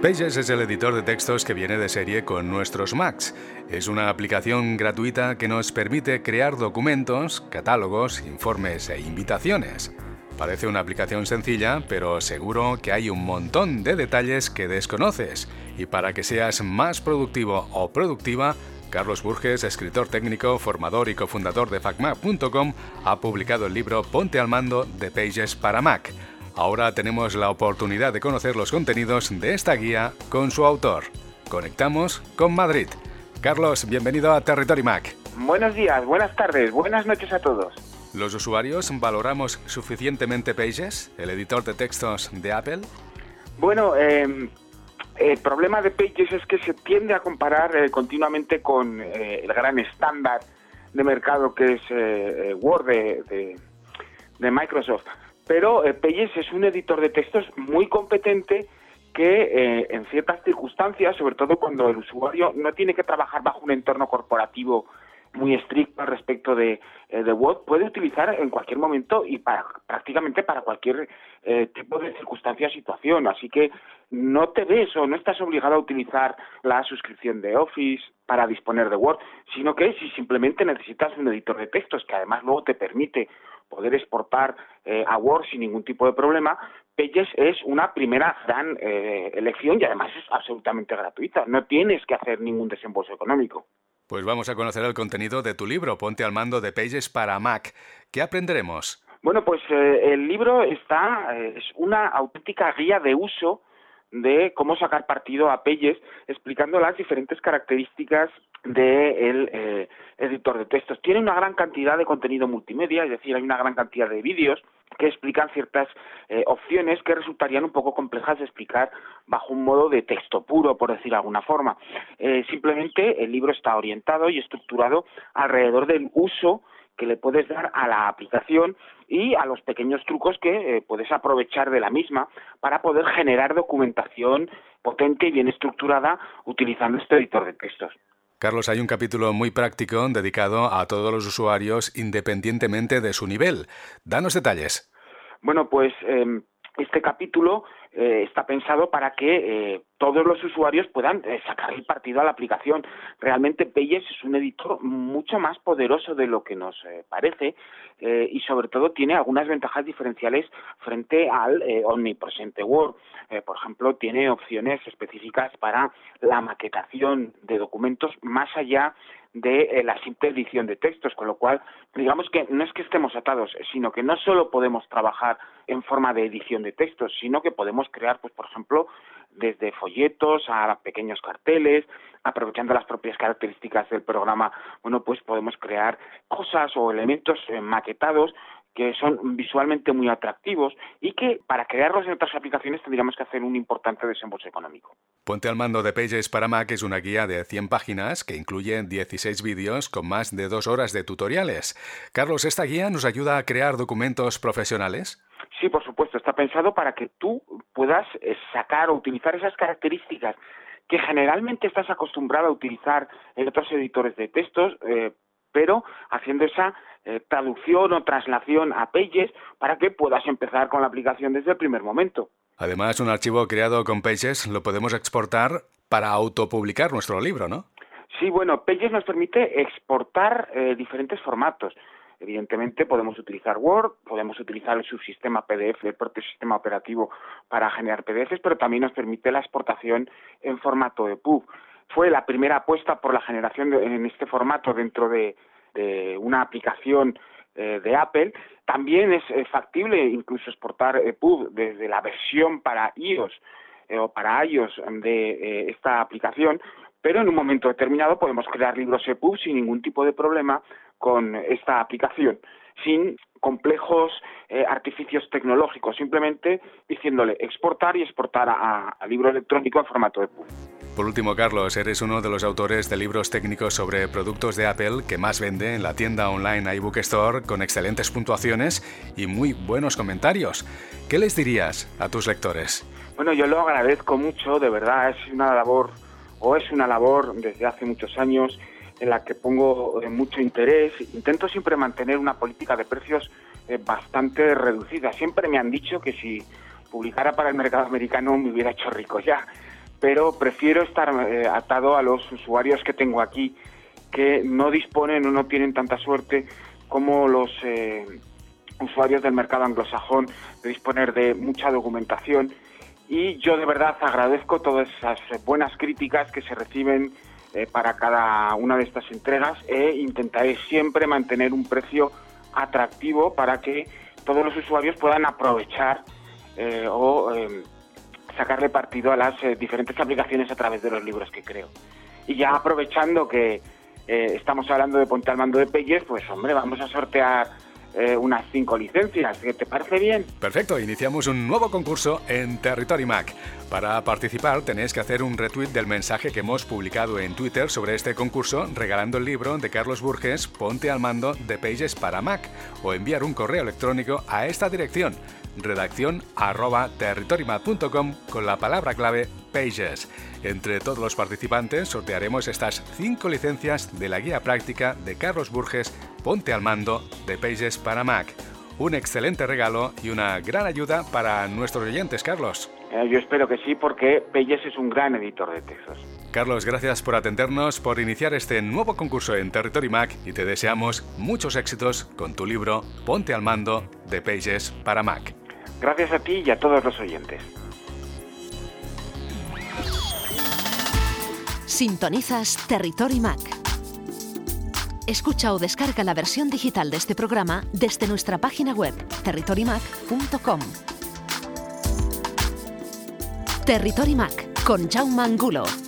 Pages es el editor de textos que viene de serie con nuestros Macs. Es una aplicación gratuita que nos permite crear documentos, catálogos, informes e invitaciones. Parece una aplicación sencilla, pero seguro que hay un montón de detalles que desconoces. Y para que seas más productivo o productiva, Carlos Burges, escritor técnico, formador y cofundador de facmac.com, ha publicado el libro Ponte al mando de Pages para Mac. Ahora tenemos la oportunidad de conocer los contenidos de esta guía con su autor. Conectamos con Madrid. Carlos, bienvenido a Territory Mac. Buenos días, buenas tardes, buenas noches a todos. ¿Los usuarios valoramos suficientemente Pages, el editor de textos de Apple? Bueno, el problema de Pages es que se tiende a comparar continuamente con el gran estándar de mercado que es Word de Microsoft. Pero Pages es un editor de textos muy competente que en ciertas circunstancias, sobre todo cuando el usuario no tiene que trabajar bajo un entorno corporativo muy estricto al respecto de Word, puede utilizar en cualquier momento y prácticamente para cualquier tipo de circunstancia o situación. Así que no te ves o no estás obligado a utilizar la suscripción de Office para disponer de Word, sino que si simplemente necesitas un editor de textos que además luego te permite poder exportar a Word sin ningún tipo de problema, Pages es una primera gran elección y además es absolutamente gratuita. No tienes que hacer ningún desembolso económico. Pues vamos a conocer el contenido de tu libro, Ponte al mando de Pages para Mac. ¿Qué aprenderemos? Bueno, pues el libro es una auténtica guía de uso de cómo sacar partido a Pages, explicando las diferentes características del editor de textos. Tiene una gran cantidad de contenido multimedia, es decir, hay una gran cantidad de vídeos que explican ciertas opciones que resultarían un poco complejas de explicar bajo un modo de texto puro, por decir de alguna forma. Simplemente el libro está orientado y estructurado alrededor del uso que le puedes dar a la aplicación y a los pequeños trucos que puedes aprovechar de la misma para poder generar documentación potente y bien estructurada utilizando este editor de textos. Carlos, hay un capítulo muy práctico dedicado a todos los usuarios independientemente de su nivel. Danos detalles. Bueno, pues este capítulo está pensado para que todos los usuarios puedan sacar el partido a la aplicación. Realmente Pages es un editor mucho más poderoso de lo que nos parece y sobre todo tiene algunas ventajas diferenciales frente al omnipresente Word. Por ejemplo, tiene opciones específicas para la maquetación de documentos más allá de la simple edición de textos, con lo cual, digamos que no es que estemos atados, sino que no solo podemos trabajar en forma de edición de textos, sino que podemos crear, pues por ejemplo, desde folletos a pequeños carteles, aprovechando las propias características del programa, bueno, pues podemos crear cosas o elementos maquetados que son visualmente muy atractivos y que para crearlos en otras aplicaciones tendríamos que hacer un importante desembolso económico. Ponte al mando de Pages para Mac es una guía de 100 páginas que incluye 16 vídeos con más de 2 horas de tutoriales. Carlos, ¿esta guía nos ayuda a crear documentos profesionales? Sí, por supuesto, está pensado para que tú puedas sacar o utilizar esas características que generalmente estás acostumbrado a utilizar en otros editores de textos, pero haciendo esa traducción o traslación a Pages para que puedas empezar con la aplicación desde el primer momento. Además, un archivo creado con Pages lo podemos exportar para autopublicar nuestro libro, ¿no? Sí, bueno, Pages nos permite exportar diferentes formatos. Evidentemente podemos utilizar Word, podemos utilizar el subsistema PDF, el propio sistema operativo para generar PDFs, pero también nos permite la exportación en formato EPUB. Fue la primera apuesta por la generación en este formato dentro de una aplicación de Apple. También es factible incluso exportar EPUB desde la versión para iOS o para iOS de esta aplicación, pero en un momento determinado podemos crear libros EPUB sin ningún tipo de problema con esta aplicación, sin complejos artificios tecnológicos, simplemente diciéndole exportar y exportar a libro electrónico en formato EPUB. Por último, Carlos, eres uno de los autores de libros técnicos sobre productos de Apple que más vende en la tienda online iBook Store, con excelentes puntuaciones y muy buenos comentarios. ¿Qué les dirías a tus lectores? Bueno, yo lo agradezco mucho, de verdad, es una labor desde hace muchos años en la que pongo mucho interés. Intento siempre mantener una política de precios bastante reducida. Siempre me han dicho que si publicara para el mercado americano me hubiera hecho rico ya. pero prefiero estar atado a los usuarios que tengo aquí, que no disponen o no tienen tanta suerte como los usuarios del mercado anglosajón de disponer de mucha documentación. Y yo de verdad agradezco todas esas buenas críticas que se reciben para cada una de estas entregas, e intentaré siempre mantener un precio atractivo para que todos los usuarios puedan aprovechar sacarle partido a las diferentes aplicaciones a través de los libros que creo. Y ya aprovechando que estamos hablando de Ponte al Mando de Pages, pues hombre, vamos a sortear unas 5 licencias. ¿Qué te parece bien? Perfecto, iniciamos un nuevo concurso en Territory Mac. Para participar tenéis que hacer un retweet del mensaje que hemos publicado en Twitter sobre este concurso, regalando el libro de Carlos Burges, Ponte al Mando de Pages para Mac, o enviar un correo electrónico a esta dirección, redacción@territorymac.com, con la palabra clave Pages. Entre todos los participantes sortearemos estas 5 licencias de la guía práctica de Carlos Burges, Ponte al Mando de Pages para Mac. Un excelente regalo y una gran ayuda para nuestros oyentes, Carlos. Yo espero que sí, porque Pages es un gran editor de textos. Carlos, gracias por atendernos, por iniciar este nuevo concurso en Territory Mac, y te deseamos muchos éxitos con tu libro Ponte al Mando de Pages para Mac. Gracias a ti y a todos los oyentes. Sintonizas Territory Mac. Escucha o descarga la versión digital de este programa desde nuestra página web territorymac.com. Territory Mac con Jaume Angulo.